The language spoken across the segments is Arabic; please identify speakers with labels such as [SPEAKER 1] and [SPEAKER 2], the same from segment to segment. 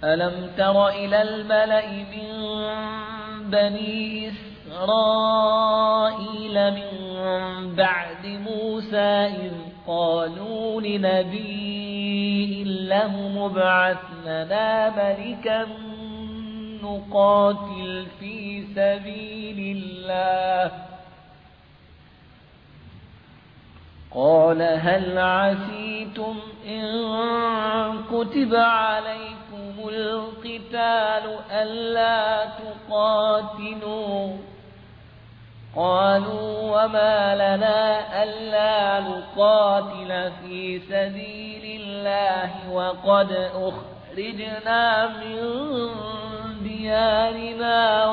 [SPEAKER 1] ألم تر إلى الملأ من بني إسرائيل من بعد موسى إذ قالوا لنبي له مبعث لنا ملكا نقاتل في سبيل الله قال هل عسيتم إن كتب عليكم القتال ألا تقاتلوا قالوا وما لنا ألا نقاتل في سبيل الله وقد أخرجنا من ديارنا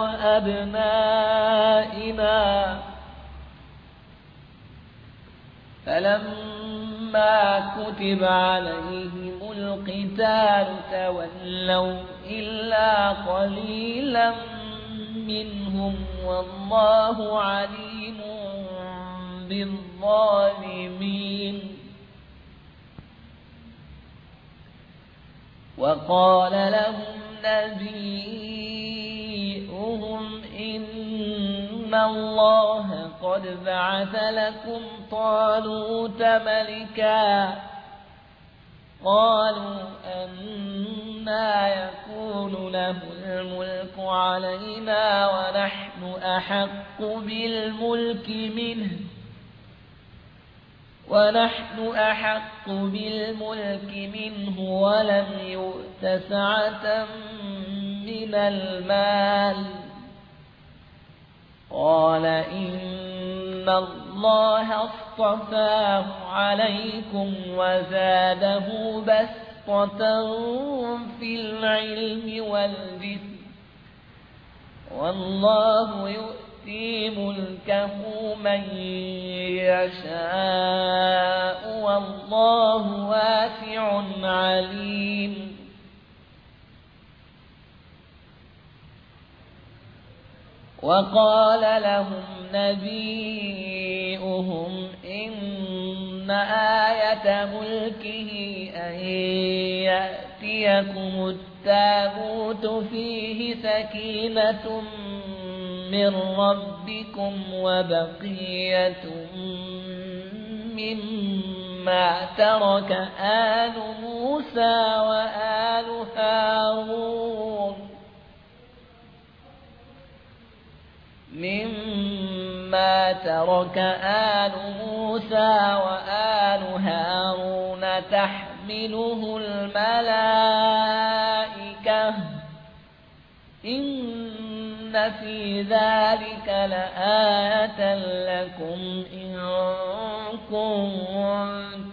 [SPEAKER 1] وأبنائنا فلما كتب عليهم القتال تولوا إلا قليلا منهم والله عليم بالظالمين وقال لهم نبيهم إن الله قد بعث لكم طالوت ملكا قالوا أنى يكون له الملك علينا ونحن أحق بالملك منه ولم يؤت سعة من المال قال إن الله اصطفاه عليكم وزاده بسطة في العلم والجسم والله يؤتي ملكه من يشاء والله واسع عليم وقال لهم نبيهم إن آية ملكه أن يأتيكم التابوت فيه سكينة من ربكم وبقية مما ترك آل موسى وآل هارون تحمله الملائكة إن في ذلك لآية لكم إن كنتم